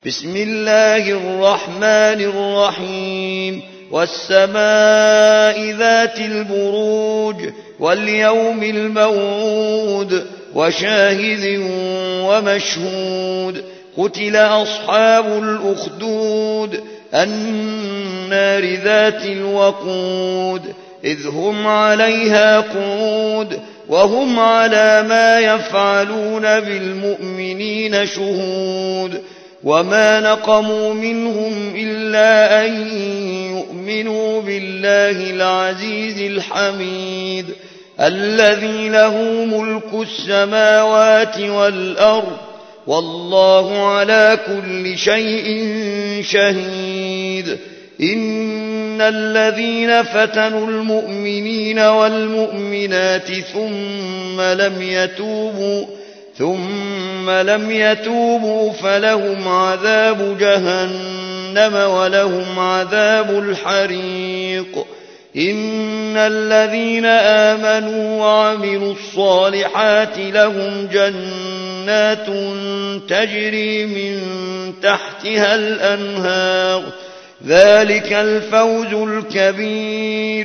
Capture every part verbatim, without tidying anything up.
بسم الله الرحمن الرحيم والسماء ذات البروج واليوم الموعود وشاهد ومشهود قتل أصحاب الأخدود النار ذات الوقود إذ هم عليها قعود وهم على ما يفعلون بالمؤمنين شهود وما نقموا منهم إلا أن يؤمنوا بالله العزيز الحميد الذي له ملك السماوات والأرض والله على كل شيء شهيد إن الذين فتنوا المؤمنين والمؤمنات ثم لم يتوبوا ثم لم يتوبوا فلهم عذاب جهنم ولهم عذاب الحريق إن الذين آمنوا وعملوا الصالحات لهم جنات تجري من تحتها الأنهار ذلك الفوز الكبير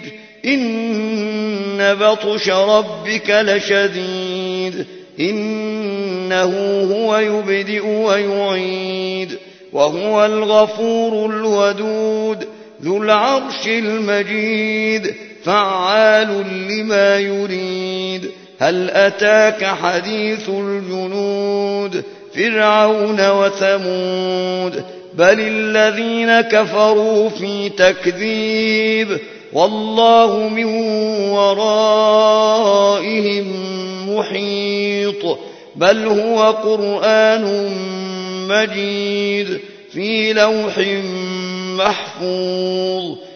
إن بطش ربك لشديد إنه هو يبدئ ويعيد وهو الغفور الودود ذو العرش المجيد فعال لما يريد هل أتاك حديث الجنود فرعون وثمود بل الذين كفروا في تكذيب والله من ورائهم محيط بل هو قرآن مجيد في لوح محفوظ